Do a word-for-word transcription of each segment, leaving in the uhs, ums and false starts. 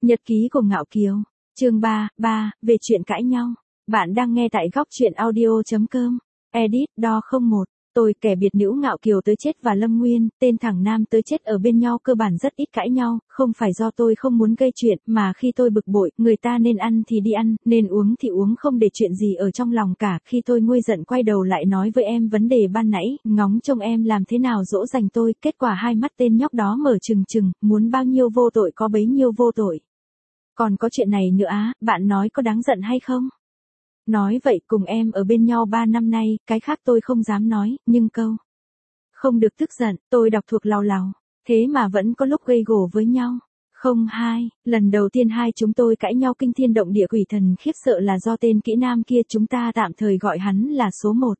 Nhật ký của Ngạo Kiều, chương ba, ba, về chuyện cãi nhau. Bạn đang nghe tại góc truyện audio.com. Edit, đo không một. Tôi kẻ biệt nữ Ngạo Kiều tới chết và Lâm Nguyên, tên thằng nam tới chết ở bên nhau cơ bản rất ít cãi nhau, không phải do tôi không muốn gây chuyện, mà khi tôi bực bội, người ta nên ăn thì đi ăn, nên uống thì uống, không để chuyện gì ở trong lòng cả. Khi tôi nguôi giận quay đầu lại nói với em vấn đề ban nãy, ngóng trông em làm thế nào dỗ dành tôi, kết quả hai mắt tên nhóc đó mở trừng trừng, muốn bao nhiêu vô tội có bấy nhiêu vô tội. Còn có chuyện này nữa á, bạn nói có đáng giận hay không? Nói vậy, cùng em ở bên nhau ba năm nay, cái khác tôi không dám nói, nhưng câu không được tức giận, tôi đọc thuộc lào lào, thế mà vẫn có lúc gây gổ với nhau. Không hai, lần đầu tiên hai chúng tôi cãi nhau kinh thiên động địa quỷ thần khiếp sợ là do tên kỹ nam kia, chúng ta tạm thời gọi hắn là số một.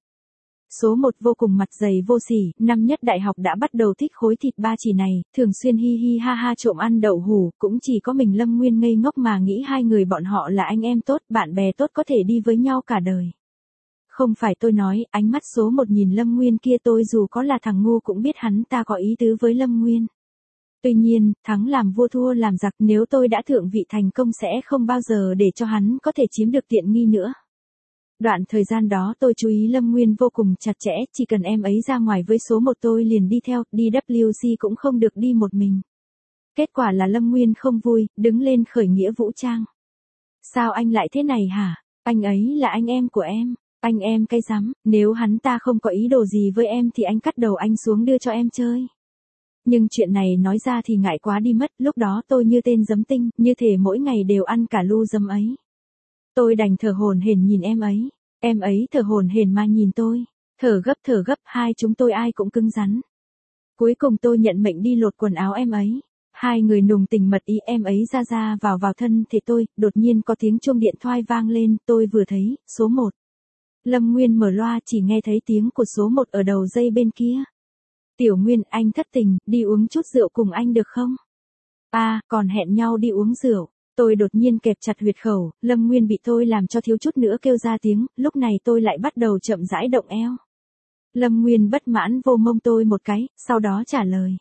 Số một vô cùng mặt dày vô sỉ, năm nhất đại học đã bắt đầu thích khối thịt ba chỉ này, thường xuyên hi hi ha ha trộm ăn đậu hủ, cũng chỉ có mình Lâm Nguyên ngây ngốc mà nghĩ hai người bọn họ là anh em tốt, bạn bè tốt có thể đi với nhau cả đời. Không phải tôi nói, ánh mắt số một nhìn Lâm Nguyên kia, tôi dù có là thằng ngu cũng biết hắn ta có ý tứ với Lâm Nguyên. Tuy nhiên, thắng làm vua thua làm giặc, nếu tôi đã thượng vị thành công sẽ không bao giờ để cho hắn có thể chiếm được tiện nghi nữa. Đoạn thời gian đó tôi chú ý Lâm Nguyên vô cùng chặt chẽ, chỉ cần em ấy ra ngoài với số một tôi liền đi theo, đi vê kép xê cũng không được đi một mình. Kết quả là Lâm Nguyên không vui, đứng lên khởi nghĩa vũ trang. Sao anh lại thế này hả? Anh ấy là anh em của em. Anh em cái rắm, nếu hắn ta không có ý đồ gì với em thì anh cắt đầu anh xuống đưa cho em chơi. Nhưng chuyện này nói ra thì ngại quá đi mất, lúc đó tôi như tên giấm tinh, như thể mỗi ngày đều ăn cả lu giấm ấy. Tôi đành thở hổn hển nhìn em ấy, em ấy thở hổn hển mà nhìn tôi, thở gấp thở gấp, hai chúng tôi ai cũng cứng rắn. Cuối cùng tôi nhận mệnh đi lột quần áo em ấy, hai người nùng tình mật ý, em ấy ra ra vào vào thân thể tôi, đột nhiên có tiếng chuông điện thoại vang lên, tôi vừa thấy, số một. Lâm Nguyên mở loa, chỉ nghe thấy tiếng của số một ở đầu dây bên kia. Tiểu Nguyên, anh thất tình, đi uống chút rượu cùng anh được không? À, còn hẹn nhau đi uống rượu. Tôi đột nhiên kẹp chặt huyệt khẩu, Lâm Nguyên bị tôi làm cho thiếu chút nữa kêu ra tiếng, lúc này tôi lại bắt đầu chậm rãi động eo. Lâm Nguyên bất mãn vô mông tôi một cái, sau đó trả lời.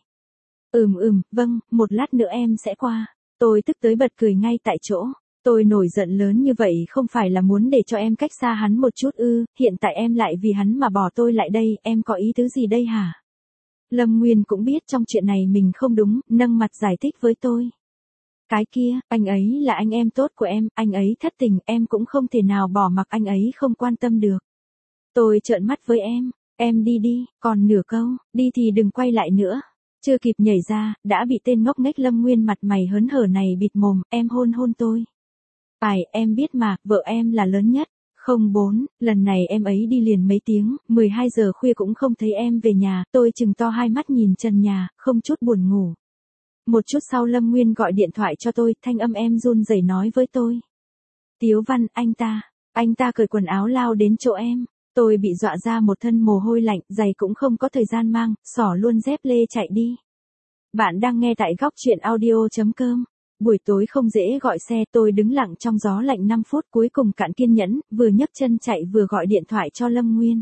Ừm ừm, vâng, một lát nữa em sẽ qua. Tôi tức tới bật cười ngay tại chỗ. Tôi nổi giận lớn như vậy không phải là muốn để cho em cách xa hắn một chút ư, hiện tại em lại vì hắn mà bỏ tôi lại đây, em có ý tứ gì đây hả? Lâm Nguyên cũng biết trong chuyện này mình không đúng, nâng mặt giải thích với tôi. Cái kia, anh ấy là anh em tốt của em, anh ấy thất tình, em cũng không thể nào bỏ mặc anh ấy không quan tâm được. Tôi trợn mắt với em, em đi đi, còn nửa câu, đi thì đừng quay lại nữa. Chưa kịp nhảy ra, đã bị tên ngốc nghếch Lâm Nguyên mặt mày hớn hở này bịt mồm, em hôn hôn tôi. Phải, em biết mà, vợ em là lớn nhất. Không bốn, lần này em ấy đi liền mấy tiếng, mười hai giờ khuya cũng không thấy em về nhà, tôi chừng to hai mắt nhìn trần nhà, không chút buồn ngủ. Một chút sau Lâm Nguyên gọi điện thoại cho tôi, thanh âm em run rẩy nói với tôi. Tiếu Văn, anh ta, anh ta cởi quần áo lao đến chỗ em. Tôi bị dọa ra một thân mồ hôi lạnh, giày cũng không có thời gian mang, xỏ luôn dép lê chạy đi. Bạn đang nghe tại góc truyện audio.com. Buổi tối không dễ gọi xe, tôi đứng lặng trong gió lạnh năm phút, cuối cùng cạn kiên nhẫn, vừa nhấc chân chạy vừa gọi điện thoại cho Lâm Nguyên.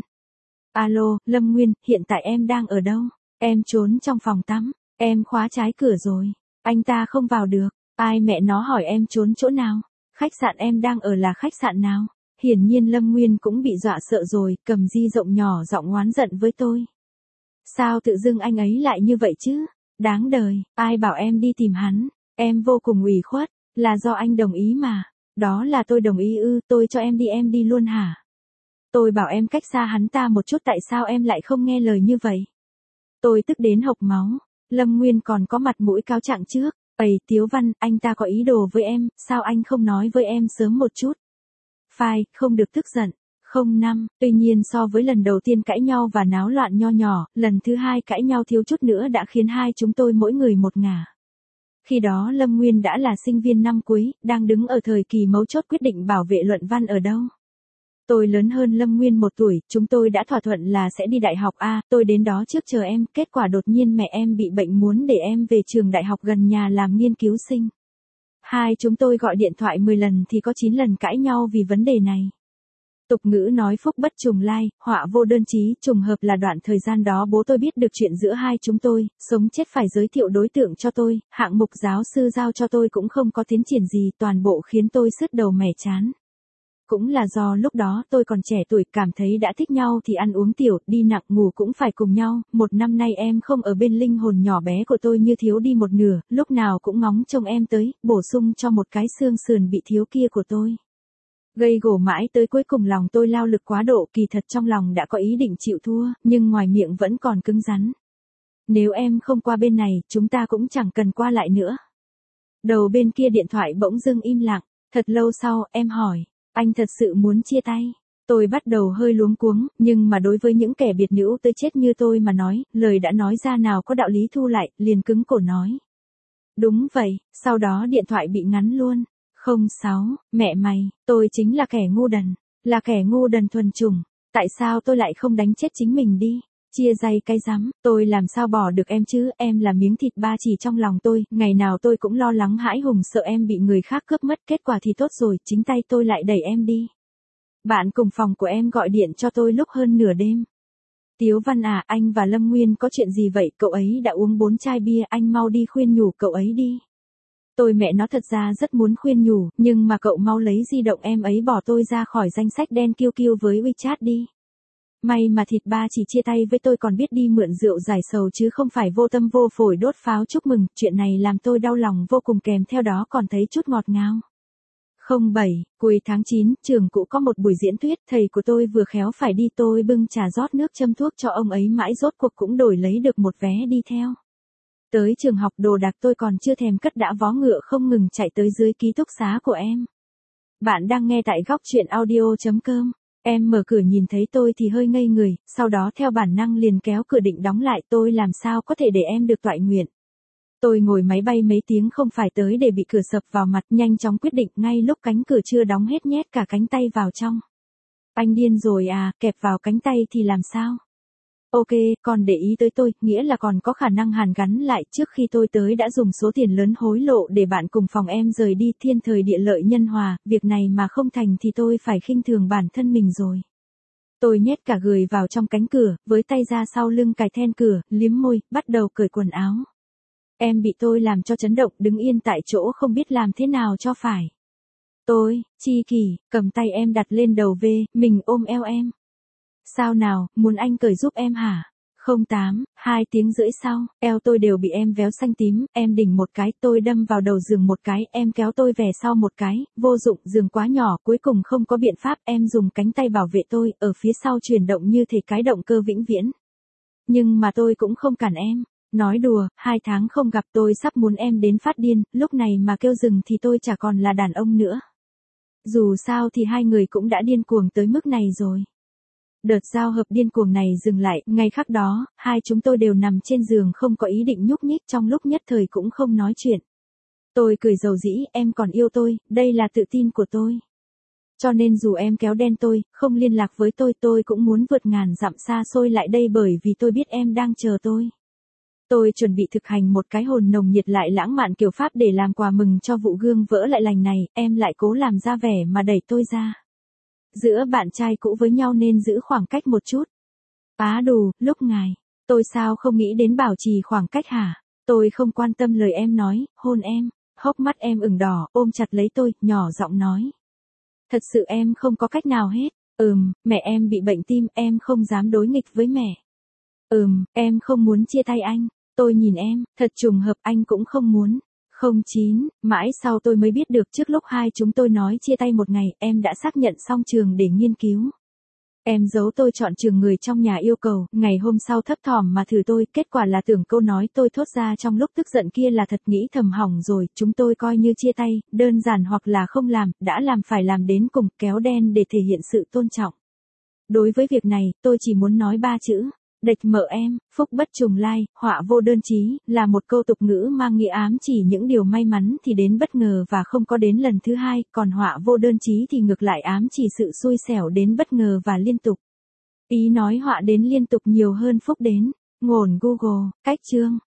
Alo, Lâm Nguyên, hiện tại em đang ở đâu? Em trốn trong phòng tắm. Em khóa trái cửa rồi, anh ta không vào được. Ai mẹ nó hỏi em trốn chỗ nào? Khách sạn em đang ở là khách sạn nào? Hiển nhiên Lâm Nguyên cũng bị dọa sợ rồi, cầm di rộng nhỏ giọng oán giận với tôi. Sao tự dưng anh ấy lại như vậy chứ? Đáng đời, ai bảo em đi tìm hắn? Em vô cùng ủy khuất, là do anh đồng ý mà. Đó là tôi đồng ý ư, tôi cho em đi em đi luôn hả? Tôi bảo em cách xa hắn ta một chút, tại sao em lại không nghe lời như vậy? Tôi tức đến hộc máu. Lâm Nguyên còn có mặt mũi cáo trạng trước. Ây, Tiếu Văn, anh ta có ý đồ với em, sao anh không nói với em sớm một chút? Phai, không được tức giận. Không năm, tuy nhiên so với lần đầu tiên cãi nhau và náo loạn nho nhỏ, lần thứ hai cãi nhau thiếu chút nữa đã khiến hai chúng tôi mỗi người một ngả. Khi đó Lâm Nguyên đã là sinh viên năm cuối, đang đứng ở thời kỳ mấu chốt quyết định bảo vệ luận văn ở đâu. Tôi lớn hơn Lâm Nguyên một tuổi, chúng tôi đã thỏa thuận là sẽ đi đại học A, tôi đến đó trước chờ em, kết quả đột nhiên mẹ em bị bệnh muốn để em về trường đại học gần nhà làm nghiên cứu sinh. Hai chúng tôi gọi điện thoại mười lần thì có chín lần cãi nhau vì vấn đề này. Tục ngữ nói phúc bất trùng lai, họa vô đơn chí, trùng hợp là đoạn thời gian đó bố tôi biết được chuyện giữa hai chúng tôi, sống chết phải giới thiệu đối tượng cho tôi, hạng mục giáo sư giao cho tôi cũng không có tiến triển gì, toàn bộ khiến tôi sứt đầu mẻ chán. Cũng là do lúc đó tôi còn trẻ tuổi, cảm thấy đã thích nhau thì ăn uống tiểu, đi nặng ngủ cũng phải cùng nhau, một năm nay em không ở bên, linh hồn nhỏ bé của tôi như thiếu đi một nửa, lúc nào cũng ngóng trông em tới, bổ sung cho một cái xương sườn bị thiếu kia của tôi. Gây gổ mãi tới cuối cùng lòng tôi lao lực quá độ, kỳ thật trong lòng đã có ý định chịu thua, nhưng ngoài miệng vẫn còn cứng rắn. Nếu em không qua bên này, chúng ta cũng chẳng cần qua lại nữa. Đầu bên kia điện thoại bỗng dưng im lặng, thật lâu sau, em hỏi, anh thật sự muốn chia tay? Tôi bắt đầu hơi luống cuống, nhưng mà đối với những kẻ biệt nữ tới chết như tôi mà nói, lời đã nói ra nào có đạo lý thu lại, liền cứng cổ nói. Đúng vậy, sau đó điện thoại bị ngắn luôn. Không sáu, mẹ mày, tôi chính là kẻ ngu đần, là kẻ ngu đần thuần chủng, tại sao tôi lại không đánh chết chính mình đi? Chia dây cái rắm, tôi làm sao bỏ được em chứ, em là miếng thịt ba chỉ trong lòng tôi, ngày nào tôi cũng lo lắng hãi hùng sợ em bị người khác cướp mất, kết quả thì tốt rồi, chính tay tôi lại đẩy em đi. Bạn cùng phòng của em gọi điện cho tôi lúc hơn nửa đêm. Tiếu Văn à, anh và Lâm Nguyên có chuyện gì vậy, cậu ấy đã uống bốn chai bia, anh mau đi khuyên nhủ cậu ấy đi. Tôi mẹ nó thật ra rất muốn khuyên nhủ, nhưng mà cậu mau lấy di động em ấy bỏ tôi ra khỏi danh sách đen kiêu kiêu với WeChat đi. May mà thịt ba chỉ chia tay với tôi còn biết đi mượn rượu giải sầu chứ không phải vô tâm vô phổi đốt pháo chúc mừng, chuyện này làm tôi đau lòng vô cùng, kèm theo đó còn thấy chút ngọt ngào. không bảy, cuối tháng chín, trường cũ có một buổi diễn thuyết, thầy của tôi vừa khéo phải đi, tôi bưng trà rót nước châm thuốc cho ông ấy mãi rốt cuộc cũng đổi lấy được một vé đi theo. Tới trường học đồ đạc tôi còn chưa thèm cất đã vó ngựa không ngừng chạy tới dưới ký túc xá của em. Bạn đang nghe tại góc truyện audio.com. Em mở cửa nhìn thấy tôi thì hơi ngây người, sau đó theo bản năng liền kéo cửa định đóng lại, tôi làm sao có thể để em được toại nguyện. Tôi ngồi máy bay mấy tiếng không phải tới để bị cửa sập vào mặt, nhanh chóng quyết định ngay lúc cánh cửa chưa đóng hết nhét cả cánh tay vào trong. Anh điên rồi à, kẹp vào cánh tay thì làm sao? Ok, còn để ý tới tôi, nghĩa là còn có khả năng hàn gắn lại, trước khi tôi tới đã dùng số tiền lớn hối lộ để bạn cùng phòng em rời đi, thiên thời địa lợi nhân hòa, việc này mà không thành thì tôi phải khinh thường bản thân mình rồi. Tôi nhét cả người vào trong cánh cửa, với tay ra sau lưng cài then cửa, liếm môi, bắt đầu cởi quần áo. Em bị tôi làm cho chấn động, đứng yên tại chỗ không biết làm thế nào cho phải. Tôi, Chi Kỳ, cầm tay em đặt lên đầu V, mình ôm eo em. Sao nào, muốn anh cởi giúp em hả? không tám, hai tiếng rưỡi sau, eo tôi đều bị em véo xanh tím, em đỉnh một cái, tôi đâm vào đầu giường một cái, em kéo tôi về sau một cái, vô dụng, giường quá nhỏ, cuối cùng không có biện pháp, em dùng cánh tay bảo vệ tôi, ở phía sau chuyển động như thể cái động cơ vĩnh viễn. Nhưng mà tôi cũng không cản em. Nói đùa, hai tháng không gặp tôi sắp muốn em đến phát điên, lúc này mà kêu dừng thì tôi chả còn là đàn ông nữa. Dù sao thì hai người cũng đã điên cuồng tới mức này rồi. Đợt giao hợp điên cuồng này dừng lại, ngay khắc đó, hai chúng tôi đều nằm trên giường không có ý định nhúc nhích, trong lúc nhất thời cũng không nói chuyện. Tôi cười dầu dĩ, em còn yêu tôi, đây là tự tin của tôi. Cho nên dù em kéo đen tôi, không liên lạc với tôi, tôi cũng muốn vượt ngàn dặm xa xôi lại đây bởi vì tôi biết em đang chờ tôi. Tôi chuẩn bị thực hành một cái hồn nồng nhiệt lại lãng mạn kiểu Pháp để làm quà mừng cho vụ gương vỡ lại lành này, em lại cố làm ra vẻ mà đẩy tôi ra. Giữa bạn trai cũ với nhau nên giữ khoảng cách một chút. Á đù, lúc ngài, tôi sao không nghĩ đến bảo trì khoảng cách hả? Tôi không quan tâm lời em nói, hôn em, hốc mắt em ửng đỏ, ôm chặt lấy tôi, nhỏ giọng nói. Thật sự em không có cách nào hết. Ừm, mẹ em bị bệnh tim, em không dám đối nghịch với mẹ. Ừm, em không muốn chia tay anh. Tôi nhìn em, thật trùng hợp anh cũng không muốn. không chín, mãi sau tôi mới biết được trước lúc hai chúng tôi nói chia tay một ngày, em đã xác nhận xong trường để nghiên cứu. Em giấu tôi chọn trường người trong nhà yêu cầu, ngày hôm sau thấp thỏm mà thử tôi, kết quả là tưởng câu nói tôi thốt ra trong lúc tức giận kia là thật, nghĩ thầm hỏng rồi, chúng tôi coi như chia tay, đơn giản hoặc là không làm, đã làm phải làm đến cùng, kéo đen để thể hiện sự tôn trọng. Đối với việc này, tôi chỉ muốn nói ba chữ. Địch mợ em, phúc bất trùng lai, họa vô đơn chí, là một câu tục ngữ mang nghĩa ám chỉ những điều may mắn thì đến bất ngờ và không có đến lần thứ hai, còn họa vô đơn chí thì ngược lại ám chỉ sự xui xẻo đến bất ngờ và liên tục. Ý nói họa đến liên tục nhiều hơn phúc đến. Ngổn Google, cách chương.